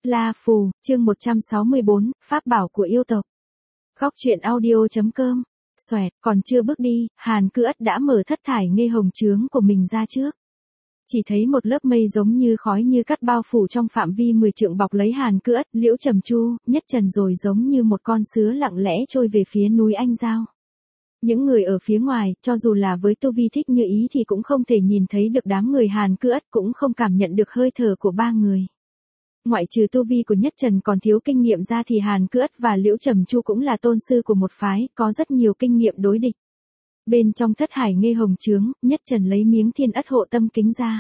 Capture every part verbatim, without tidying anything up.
La Phù, chương một trăm sáu mươi bốn, Pháp bảo của yêu tộc. Góc truyện audio.com. Xoẹt, còn chưa bước đi, Hàn Cư Ất đã mở thất thải nghê hồng chướng của mình ra trước. Chỉ thấy một lớp mây giống như khói như cắt bao phủ trong phạm vi mười trượng bọc lấy Hàn Cư Ất, Liễu Trầm Chu, Nhất Trần rồi giống như một con sứa lặng lẽ trôi về phía núi Anh Giao. Những người ở phía ngoài, cho dù là với tu vi thích như ý thì cũng không thể nhìn thấy được đám người Hàn Cư Ất, cũng không cảm nhận được hơi thở của ba người. Ngoại trừ tu vi của Nhất Trần còn thiếu kinh nghiệm ra thì Hàn Cư Ất và Liễu Trầm Chu cũng là tôn sư của một phái, có rất nhiều kinh nghiệm đối địch. Bên trong thất hải nghê hồng chướng, Nhất Trần lấy miếng thiên ất hộ tâm kính ra.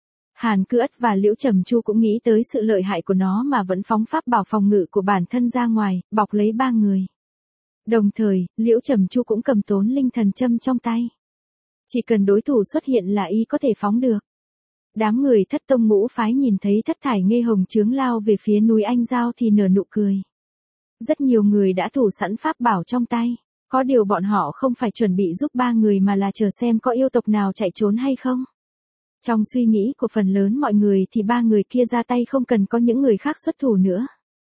Hàn Cư Ất và Liễu Trầm Chu cũng nghĩ tới sự lợi hại của nó mà vẫn phóng pháp bảo phòng ngự của bản thân ra ngoài, bọc lấy ba người. Đồng thời, Liễu Trầm Chu cũng cầm tốn linh thần châm trong tay. Chỉ cần đối thủ xuất hiện là y có thể phóng được. Đám người thất tông ngũ phái nhìn thấy thất thải nghê hồng chướng lao về phía núi Anh Giao thì nở nụ cười. Rất nhiều người đã thủ sẵn pháp bảo trong tay. Có điều bọn họ không phải chuẩn bị giúp ba người mà là chờ xem có yêu tộc nào chạy trốn hay không. Trong suy nghĩ của phần lớn mọi người thì ba người kia ra tay không cần có những người khác xuất thủ nữa.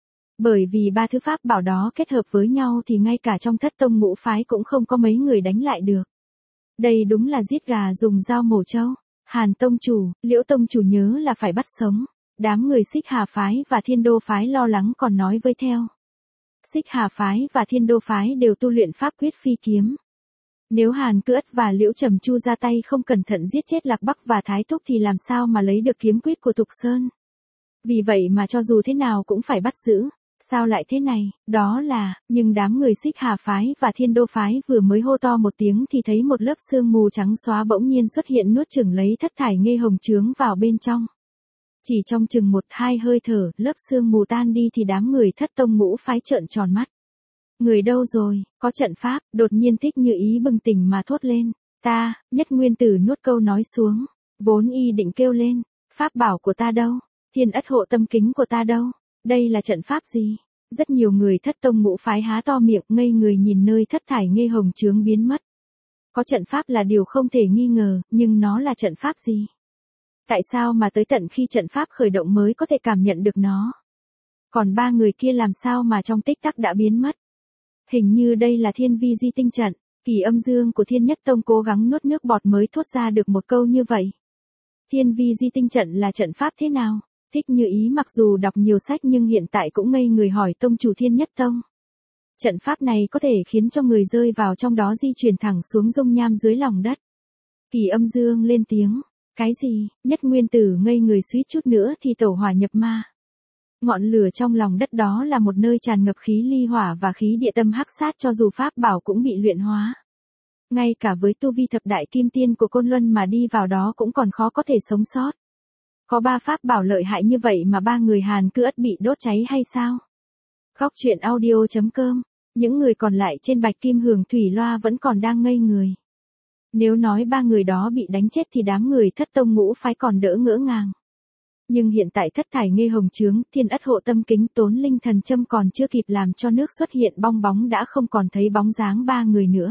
Bởi vì ba thứ pháp bảo đó kết hợp với nhau thì ngay cả trong thất tông ngũ phái cũng không có mấy người đánh lại được. Đây đúng là giết gà dùng dao mổ trâu. Hàn tông chủ, Liễu tông chủ nhớ là phải bắt sống. Đám người Xích Hà phái và Thiên Đô phái lo lắng còn nói với theo. Xích Hà phái và Thiên Đô phái đều tu luyện pháp quyết phi kiếm. Nếu Hàn Cư Ất và Liễu Trầm Chu ra tay không cẩn thận giết chết Lạc Bắc và Thái Thúc thì làm sao mà lấy được kiếm quyết của Tục Sơn. Vì vậy mà cho dù thế nào cũng phải bắt giữ. Sao lại thế này, đó là, nhưng đám người Xích Hà phái và Thiên Đô phái vừa mới hô to một tiếng thì thấy một lớp sương mù trắng xóa bỗng nhiên xuất hiện nuốt chửng lấy thất thải nghê hồng chướng vào bên trong. Chỉ trong chừng một hai hơi thở, lớp sương mù tan đi thì đám người thất tông ngũ phái trợn tròn mắt. Người đâu rồi, có trận pháp, đột nhiên Thích Như Ý bừng tỉnh mà thốt lên. Ta, Nhất Nguyên Tử nuốt câu nói xuống, vốn y định kêu lên, pháp bảo của ta đâu, thiên ất hộ tâm kính của ta đâu. Đây là trận pháp gì? Rất nhiều người thất tông ngũ phái há to miệng ngây người nhìn nơi thất thải nghê hồng chướng biến mất. Có trận pháp là điều không thể nghi ngờ, nhưng nó là trận pháp gì? Tại sao mà tới tận khi trận pháp khởi động mới có thể cảm nhận được nó? Còn ba người kia làm sao mà trong tích tắc đã biến mất? Hình như đây là Thiên Vi Di Tinh trận. Kỳ Âm Dương của Thiên Nhất Tông cố gắng nuốt nước bọt mới thốt ra được một câu như vậy. Thiên Vi Di Tinh trận là trận pháp thế nào? Thích Như Ý mặc dù đọc nhiều sách nhưng hiện tại cũng ngây người hỏi tông chủ Thiên Nhất Tông. Trận pháp này có thể khiến cho người rơi vào trong đó di chuyển thẳng xuống dung nham dưới lòng đất. Kỳ Âm Dương lên tiếng. Cái gì? Nhất Nguyên Tử ngây người suýt chút nữa thì tẩu hỏa nhập ma. Ngọn lửa trong lòng đất đó là một nơi tràn ngập khí ly hỏa và khí địa tâm hắc sát, cho dù pháp bảo cũng bị luyện hóa. Ngay cả với tu vi thập đại kim tiên của Côn Luân mà đi vào đó cũng còn khó có thể sống sót. Có ba pháp bảo lợi hại như vậy mà ba người Hàn Cư Ất bị đốt cháy hay sao? Góc truyện audio.com. Những người còn lại trên Bạch Kim Hường Thủy Loa vẫn còn đang ngây người. Nếu nói ba người đó bị đánh chết thì đám người thất tông ngũ phái còn đỡ ngỡ ngàng. Nhưng hiện tại thất thải nghê hồng chướng, thiên ất hộ tâm kính, tốn linh thần châm còn chưa kịp làm cho nước xuất hiện bong bóng đã không còn thấy bóng dáng ba người nữa.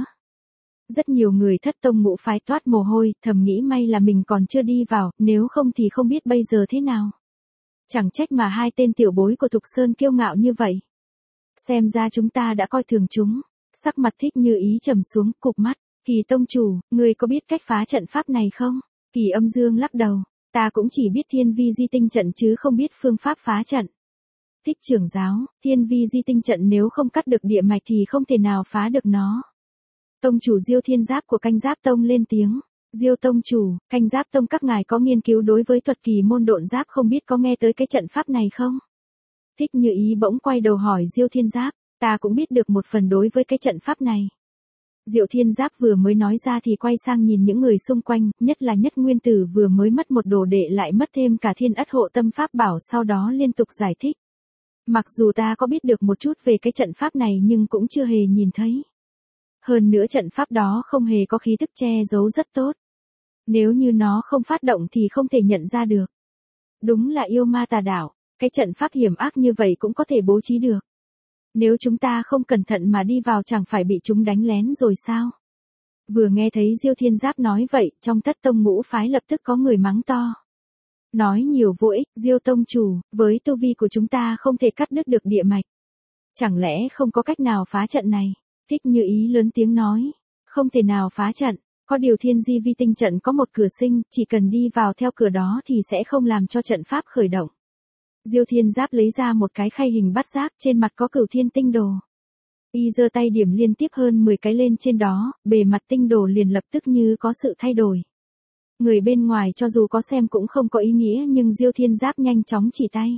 Rất nhiều người thất tông ngũ phái toát mồ hôi, thầm nghĩ may là mình còn chưa đi vào, nếu không thì không biết bây giờ thế nào. Chẳng trách mà hai tên tiểu bối của Thục Sơn kiêu ngạo như vậy. Xem ra chúng ta đã coi thường chúng. Sắc mặt Thích Như Ý trầm xuống, cụp mắt. Kỳ tông chủ, người có biết cách phá trận pháp này không? Kỳ Âm Dương lắc đầu. Ta cũng chỉ biết Thiên Vi Di Tinh trận chứ không biết phương pháp phá trận. Thích trưởng giáo, Thiên Vi Di Tinh trận nếu không cắt được địa mạch thì không thể nào phá được nó. Tông chủ Diêu Thiên Giáp của Canh Giáp Tông lên tiếng. Diêu tông chủ, Canh Giáp Tông các ngài có nghiên cứu đối với thuật kỳ môn độn giáp, không biết có nghe tới cái trận pháp này không? Thích Như Ý bỗng quay đầu hỏi Diêu Thiên Giáp. Ta cũng biết được một phần đối với cái trận pháp này. Diệu Thiên Giáp vừa mới nói ra thì quay sang nhìn những người xung quanh, nhất là Nhất Nguyên Tử vừa mới mất một đồ đệ lại mất thêm cả thiên ất hộ tâm pháp bảo, sau đó liên tục giải thích. Mặc dù ta có biết được một chút về cái trận pháp này nhưng cũng chưa hề nhìn thấy. Hơn nữa trận pháp đó không hề có khí tức che giấu rất tốt. Nếu như nó không phát động thì không thể nhận ra được. Đúng là yêu ma tà đạo, cái trận pháp hiểm ác như vậy cũng có thể bố trí được. Nếu chúng ta không cẩn thận mà đi vào chẳng phải bị chúng đánh lén rồi sao? Vừa nghe thấy Diêu Thiên Giáp nói vậy, trong thất tông ngũ phái lập tức có người mắng to. Nói nhiều vô ích, Diêu tông chủ, với tu vi của chúng ta không thể cắt đứt được địa mạch. Chẳng lẽ không có cách nào phá trận này? Thích Như Ý lớn tiếng nói. Không thể nào phá trận, có điều thiên di vi tinh trận có một cửa sinh, chỉ cần đi vào theo cửa đó thì sẽ không làm cho trận pháp khởi động. Diêu Thiên Giáp lấy ra một cái khay hình bát giác, trên mặt có cửu thiên tinh đồ. Y giơ tay điểm liên tiếp hơn mười cái lên trên đó, bề mặt tinh đồ liền lập tức như có sự thay đổi. Người bên ngoài cho dù có xem cũng không có ý nghĩa, nhưng Diêu Thiên Giáp nhanh chóng chỉ tay.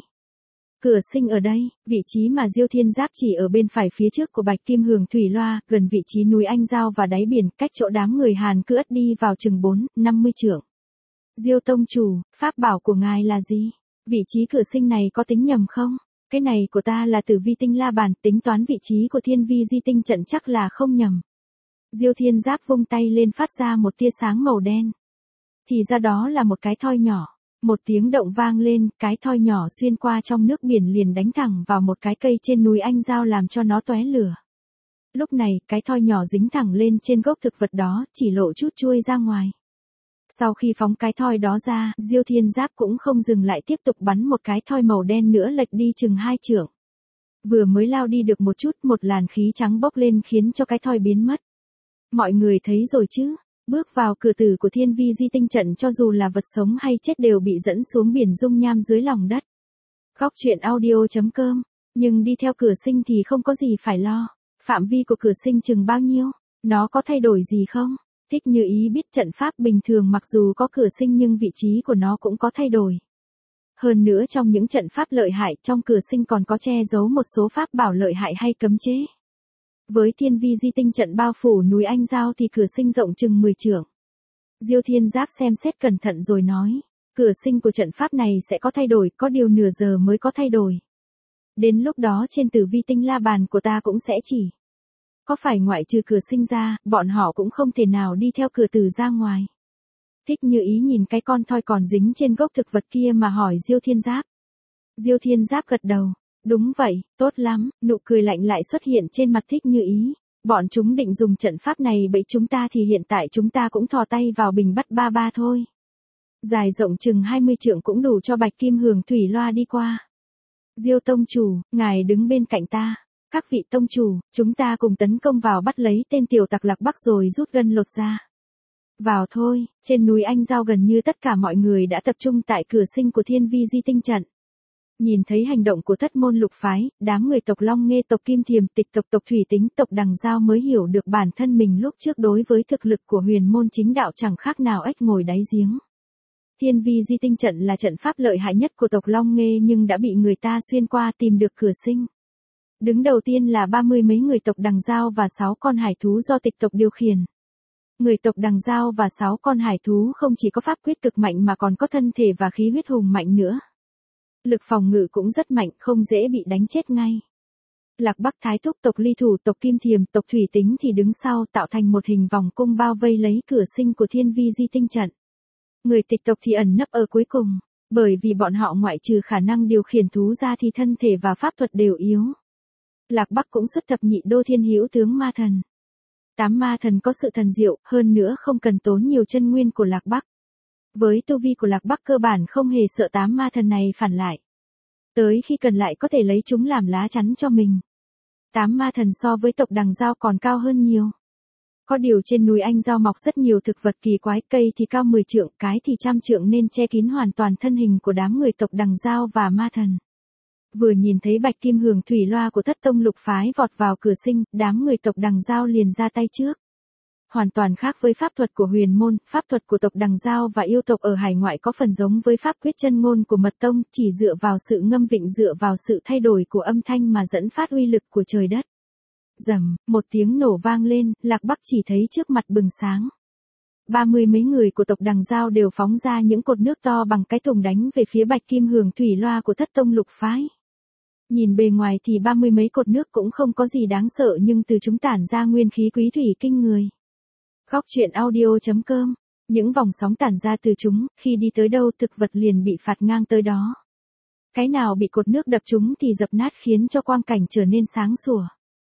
Cửa sinh ở đây, vị trí mà Diêu Thiên Giáp chỉ ở bên phải phía trước của Bạch Kim Hường Thủy Loa, gần vị trí núi Anh Giao và đáy biển, cách chỗ đám người Hàn Cư Ất đi vào chừng bốn, năm mươi trượng. Diêu tông chủ, pháp bảo của ngài là gì? Vị trí cửa sinh này có tính nhầm không? Cái này của ta là Tử Vi Tinh La Bàn, tính toán vị trí của Thiên Vi Di Tinh trận chắc là không nhầm. Diêu Thiên Giáp vung tay lên phát ra một tia sáng màu đen. Thì ra đó là một cái thoi nhỏ. Một tiếng động vang lên, cái thoi nhỏ xuyên qua trong nước biển liền đánh thẳng vào một cái cây trên núi Anh Giao làm cho nó tóe lửa. Lúc này, cái thoi nhỏ dính thẳng lên trên gốc thực vật đó, chỉ lộ chút chuôi ra ngoài. Sau khi phóng cái thoi đó ra, Diêu Thiên Giáp cũng không dừng lại, tiếp tục bắn một cái thoi màu đen nữa lệch đi chừng hai trượng. Vừa mới lao đi được một chút, một làn khí trắng bốc lên khiến cho cái thoi biến mất. Mọi người thấy rồi chứ? Bước vào cửa tử của Thiên Vi Di Tinh trận, cho dù là vật sống hay chết đều bị dẫn xuống biển dung nham dưới lòng đất. Góc truyện audio chấm com. Nhưng đi theo cửa sinh thì không có gì phải lo. Phạm vi của cửa sinh chừng bao nhiêu? Nó có thay đổi gì không? Thích Như Ý biết trận pháp bình thường mặc dù có cửa sinh nhưng vị trí của nó cũng có thay đổi. Hơn nữa trong những trận pháp lợi hại, trong cửa sinh còn có che giấu một số pháp bảo lợi hại hay cấm chế. Với Thiên Vi Di Tinh trận bao phủ núi Anh Giao thì cửa sinh rộng chừng mười trượng. Diêu Thiên Giáp xem xét cẩn thận rồi nói, cửa sinh của trận pháp này sẽ có thay đổi, có điều nửa giờ mới có thay đổi. Đến lúc đó trên Tử Vi Tinh La Bàn của ta cũng sẽ chỉ. Có phải ngoại trừ cửa sinh ra, bọn họ cũng không thể nào đi theo cửa tử ra ngoài. Thích Như Ý nhìn cái con thoi còn dính trên gốc thực vật kia mà hỏi Diêu Thiên Giáp. Diêu Thiên Giáp gật đầu. Đúng vậy, tốt lắm, nụ cười lạnh lại xuất hiện trên mặt Thích Như Ý. Bọn chúng định dùng trận pháp này bẫy chúng ta thì hiện tại chúng ta cũng thò tay vào bình bắt ba ba thôi. Dài rộng chừng hai mươi trượng cũng đủ cho Bạch Kim Hường Thủy Loa đi qua. Diêu tông chủ, ngài đứng bên cạnh ta. Các vị tông chủ, chúng ta cùng tấn công vào bắt lấy tên tiểu tặc Lạc Bắc rồi rút gân lột ra. Vào thôi, trên núi Anh Giao gần như tất cả mọi người đã tập trung tại cửa sinh của Thiên Vi Di Tinh trận. Nhìn thấy hành động của thất môn lục phái, đám người tộc Long Nghê, tộc Kim Thiềm, Tịch tộc, tộc Thủy Tính, tộc Đằng Giao mới hiểu được bản thân mình lúc trước đối với thực lực của huyền môn chính đạo chẳng khác nào ếch ngồi đáy giếng. Thiên Vi Di Tinh trận là trận pháp lợi hại nhất của tộc Long Nghê nhưng đã bị người ta xuyên qua tìm được cửa sinh. Đứng đầu tiên là ba mươi mấy người tộc Đằng Giao và sáu con hải thú do Tịch tộc điều khiển. Người tộc Đằng Giao và sáu con hải thú không chỉ có pháp quyết cực mạnh mà còn có thân thể và khí huyết hùng mạnh nữa. Lực phòng ngự cũng rất mạnh, không dễ bị đánh chết ngay. Lạc Bắc Thái Thúc, tộc Ly Thủ, tộc Kim Thiềm, tộc Thủy Tính thì đứng sau tạo thành một hình vòng cung bao vây lấy cửa sinh của Thiên Vi Di Tinh trận. Người Tịch tộc thì ẩn nấp ở cuối cùng, bởi vì bọn họ ngoại trừ khả năng điều khiển thú ra thì thân thể và pháp thuật đều yếu. Lạc Bắc cũng xuất thập nhị đô thiên hữu tướng ma thần. Tám ma thần có sự thần diệu, hơn nữa không cần tốn nhiều chân nguyên của Lạc Bắc. Với tu vi của Lạc Bắc cơ bản không hề sợ tám ma thần này phản lại. Tới khi cần lại có thể lấy chúng làm lá chắn cho mình. Tám ma thần so với tộc Đằng Giao còn cao hơn nhiều. Có điều trên núi Anh Giao mọc rất nhiều thực vật kỳ quái, cây thì cao mười trượng, cái thì trăm trượng nên che kín hoàn toàn thân hình của đám người tộc Đằng Giao và ma thần. Vừa nhìn thấy Bạch Kim Hường Thủy Loa của thất tông lục phái vọt vào cửa sinh, đám người tộc Đằng Giao liền ra tay trước. Hoàn toàn khác với pháp thuật của huyền môn, pháp thuật của tộc Đằng Giao và yêu tộc ở hải ngoại có phần giống với pháp quyết chân ngôn của mật tông, chỉ dựa vào sự ngâm vịnh, dựa vào sự thay đổi của âm thanh mà dẫn phát uy lực của trời đất. Rầm, một tiếng nổ vang lên, Lạc Bắc chỉ thấy trước mặt bừng sáng. Ba mươi mấy người của tộc Đằng Giao đều phóng ra những cột nước to bằng cái thùng đánh về phía Bạch Kim Hường Thủy Loa của thất tông lục phái. Nhìn bề ngoài thì ba mươi mấy cột nước cũng không có gì đáng sợ nhưng từ chúng tản ra nguyên khí quý thủy kinh người. Góc truyện audio chấm com. Những vòng sóng tản ra từ chúng, khi đi tới đâu thực vật liền bị phạt ngang tới đó. Cái nào bị cột nước đập chúng thì dập nát khiến cho quang cảnh trở nên sáng sủa.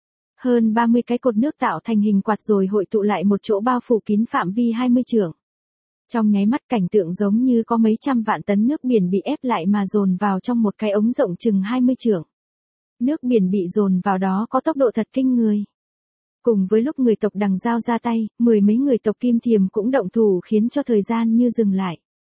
Hơn ba mươi cái cột nước tạo thành hình quạt rồi hội tụ lại một chỗ bao phủ kín phạm vi hai mươi trượng. Trong nháy mắt cảnh tượng giống như có mấy trăm vạn tấn nước biển bị ép lại mà dồn vào trong một cái ống rộng chừng hai mươi trượng. Nước biển bị dồn vào đó có tốc độ thật kinh người. Cùng với lúc người tộc Đằng Dao ra tay, mười mấy người tộc Kim Thiềm cũng động thủ khiến cho thời gian như dừng lại.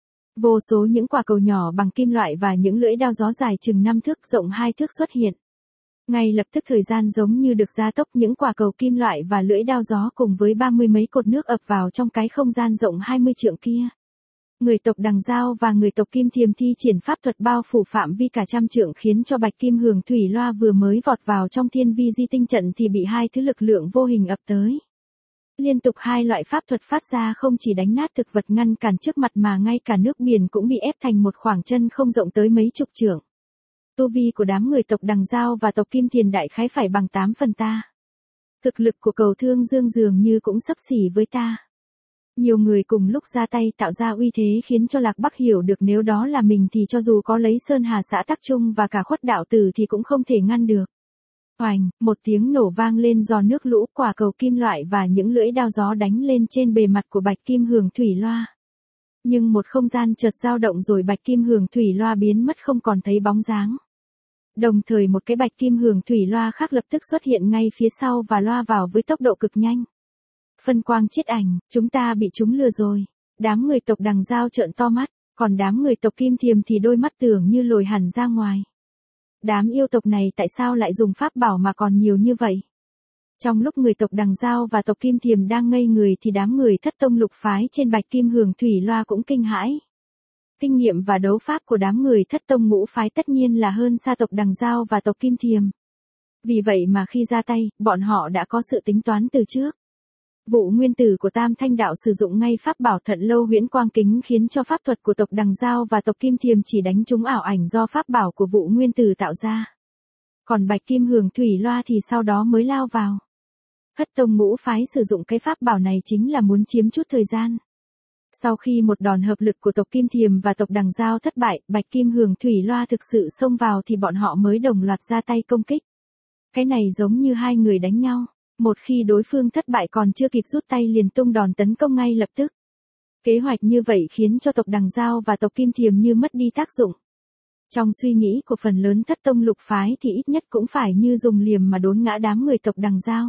Vô số những quả cầu nhỏ bằng kim loại và những lưỡi đao gió dài chừng năm thước rộng hai thước xuất hiện. Ngay lập tức thời gian giống như được gia tốc, những quả cầu kim loại và lưỡi đao gió cùng với ba mươi mấy cột nước ập vào trong cái không gian rộng hai mươi trượng kia. Người tộc Đằng Dao và người tộc Kim Thiềm thi triển pháp thuật bao phủ phạm vi cả trăm trượng khiến cho Bạch Kim Hường Thủy Loa vừa mới vọt vào trong thiên vi di tinh trận thì bị hai thứ lực lượng vô hình ập tới. Liên tục hai loại pháp thuật phát ra không chỉ đánh nát thực vật ngăn cản trước mặt mà ngay cả nước biển cũng bị ép thành một khoảng chân không rộng tới mấy chục trượng. Tu vi của đám người tộc Đằng Dao và tộc Kim Thiềm đại khái phải bằng tám phần ta. Thực lực của Cầu Thương Dương dường như cũng xấp xỉ với ta. Nhiều người cùng lúc ra tay tạo ra uy thế khiến cho Lạc Bắc hiểu được nếu đó là mình thì cho dù có lấy Sơn Hà xã Tắc Trung và cả Khuất Đạo Tử thì cũng không thể ngăn được. Oành, một tiếng nổ vang lên do nước lũ, quả cầu kim loại và những lưỡi đao gió đánh lên trên bề mặt của Bạch Kim Hường Thủy Loa. Nhưng một không gian chợt dao động rồi Bạch Kim Hường Thủy Loa biến mất không còn thấy bóng dáng. Đồng thời một cái Bạch Kim Hường Thủy Loa khác lập tức xuất hiện ngay phía sau và loa vào với tốc độ cực nhanh. Phân quang chiết ảnh, chúng ta bị chúng lừa rồi. Đám người tộc Đằng Dao trợn to mắt, còn đám người tộc Kim Thiềm thì đôi mắt tưởng như lồi hẳn ra ngoài. Đám yêu tộc này tại sao lại dùng pháp bảo mà còn nhiều như vậy? Trong lúc người tộc Đằng Dao và tộc Kim Thiềm đang ngây người thì đám người Thất Tông Lục Phái trên Bạch Kim Hường Thủy Loa cũng kinh hãi. Kinh nghiệm và đấu pháp của đám người Thất Tông Ngũ Phái tất nhiên là hơn xa tộc Đằng Dao và tộc Kim Thiềm. Vì vậy mà khi ra tay, bọn họ đã có sự tính toán từ trước. Vụ nguyên tử của Tam Thanh Đạo sử dụng ngay pháp bảo Thận Lâu Huyễn Quang Kính khiến cho pháp thuật của tộc Đằng Dao và tộc Kim Thiềm chỉ đánh trúng ảo ảnh do pháp bảo của vụ nguyên tử tạo ra. Còn Bạch Kim Hường Thủy Loa thì sau đó mới lao vào. Thất Tông Ngũ Phái sử dụng cái pháp bảo này chính là muốn chiếm chút thời gian. Sau khi một đòn hợp lực của tộc Kim Thiềm và tộc Đằng Dao thất bại, Bạch Kim Hường Thủy Loa thực sự xông vào thì bọn họ mới đồng loạt ra tay công kích. Cái này giống như hai người đánh nhau. Một khi đối phương thất bại còn chưa kịp rút tay liền tung đòn tấn công ngay lập tức. Kế hoạch như vậy khiến cho tộc Đằng Dao và tộc Kim Thiềm như mất đi tác dụng. Trong suy nghĩ của phần lớn Thất Tông Lục Phái thì ít nhất cũng phải như dùng liềm mà đốn ngã đám người tộc Đằng Dao.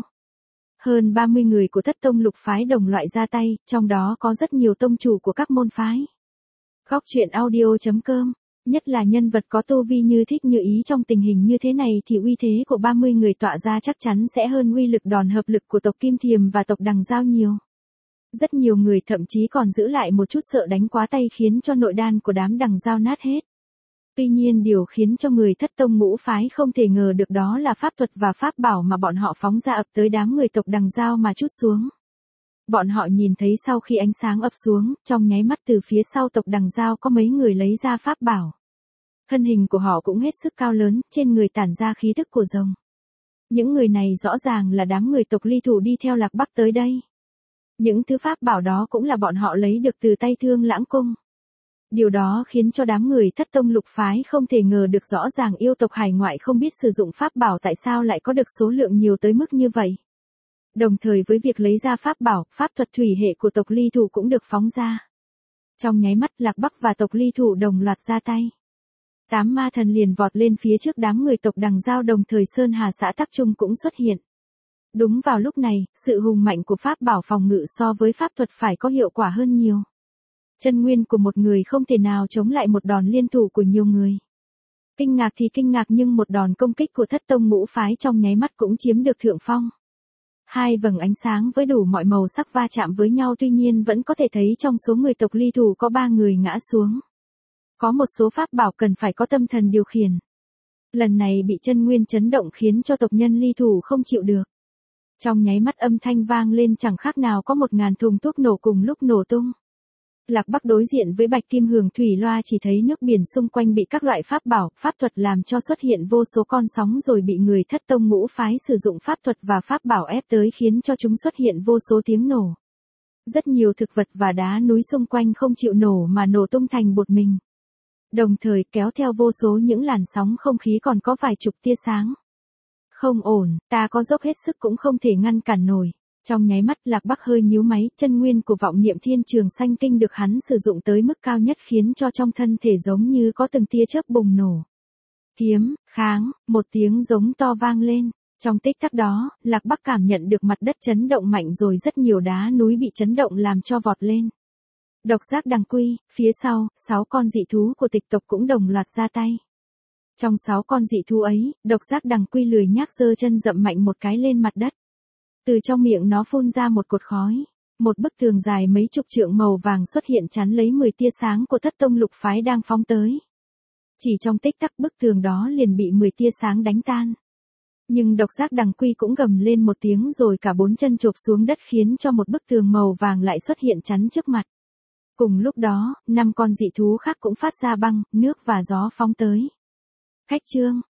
Hơn ba mươi người của Thất Tông Lục Phái đồng loại ra tay, trong đó có rất nhiều tông chủ của các môn phái. Góc truyện audio chấm com, nhất là nhân vật có tu vi như Thích Như Ý trong tình hình như thế này thì uy thế của ba mươi người tọa ra chắc chắn sẽ hơn uy lực đòn hợp lực của tộc Kim Thiềm và tộc Đằng Dao nhiều. Rất nhiều người thậm chí còn giữ lại một chút sợ đánh quá tay khiến cho nội đan của đám Đằng Dao nát hết. Tuy nhiên điều khiến cho người Thất Tông Ngũ Phái không thể ngờ được đó là pháp thuật và pháp bảo mà bọn họ phóng ra ập tới đám người tộc Đằng Dao mà trút xuống. Bọn họ nhìn thấy sau khi ánh sáng ập xuống, trong nháy mắt từ phía sau tộc Đằng Dao có mấy người lấy ra pháp bảo. Thân hình của họ cũng hết sức cao lớn, trên người tản ra khí tức của rồng. Những người này rõ ràng là đám người tộc Ly Thủ đi theo Lạc Bắc tới đây. Những thứ pháp bảo đó cũng là bọn họ lấy được từ tay Thương Lãng Cung. Điều đó khiến cho đám người Thất Tông Lục Phái không thể ngờ được rõ ràng yêu tộc hải ngoại không biết sử dụng pháp bảo tại sao lại có được số lượng nhiều tới mức như vậy. Đồng thời với việc lấy ra pháp bảo, pháp thuật thủy hệ của tộc Ly Thủ cũng được phóng ra. Trong nháy mắt Lạc Bắc và tộc Ly Thủ đồng loạt ra tay. Tám ma thần liền vọt lên phía trước đám người tộc Đằng Dao, đồng thời Sơn Hà xã Tắc Trung cũng xuất hiện. Đúng vào lúc này, sự hùng mạnh của pháp bảo phòng ngự so với pháp thuật phải có hiệu quả hơn nhiều. Chân nguyên của một người không thể nào chống lại một đòn liên thủ của nhiều người. Kinh ngạc thì kinh ngạc nhưng một đòn công kích của Thất Tông Ngũ Phái trong nháy mắt cũng chiếm được thượng phong. Hai vầng ánh sáng với đủ mọi màu sắc va chạm với nhau, tuy nhiên vẫn có thể thấy trong số người tộc Ly Thủ có ba người ngã xuống. Có một số pháp bảo cần phải có tâm thần điều khiển. Lần này bị chân nguyên chấn động khiến cho tộc nhân Ly Thủ không chịu được. Trong nháy mắt âm thanh vang lên chẳng khác nào có một ngàn thùng thuốc nổ cùng lúc nổ tung. Lạc Bắc đối diện với Bạch Kim Hường Thủy Loa chỉ thấy nước biển xung quanh bị các loại pháp bảo, pháp thuật làm cho xuất hiện vô số con sóng rồi bị người Thất Tông Ngũ Phái sử dụng pháp thuật và pháp bảo ép tới khiến cho chúng xuất hiện vô số tiếng nổ. Rất nhiều thực vật và đá núi xung quanh không chịu nổ mà nổ tung thành bột mình. Đồng thời kéo theo vô số những làn sóng không khí còn có vài chục tia sáng. Không ổn, ta có dốc hết sức cũng không thể ngăn cản nổi. Trong nháy mắt Lạc Bắc hơi nhíu máy, chân nguyên của vọng niệm thiên trường sanh kinh được hắn sử dụng tới mức cao nhất khiến cho trong thân thể giống như có từng tia chớp bùng nổ. Kiếm, kháng, một tiếng giống to vang lên. Trong tích tắc đó, Lạc Bắc cảm nhận được mặt đất chấn động mạnh rồi rất nhiều đá núi bị chấn động làm cho vọt lên. Độc giác đằng quy, phía sau, sáu con dị thú của tịch tộc cũng đồng loạt ra tay. Trong sáu con dị thú ấy, độc giác đằng quy lười nhác giơ chân dậm mạnh một cái lên mặt đất. Từ trong miệng nó phun ra một cột khói. Một bức tường dài mấy chục trượng màu vàng xuất hiện chắn lấy mười tia sáng của thất tông lục phái đang phóng tới. Chỉ trong tích tắc bức tường đó liền bị mười tia sáng đánh tan. Nhưng độc giác đằng quy cũng gầm lên một tiếng rồi cả bốn chân chộp xuống đất khiến cho một bức tường màu vàng lại xuất hiện chắn trước mặt. Cùng lúc đó, năm con dị thú khác cũng phát ra băng, nước và gió phóng tới. Khách trương,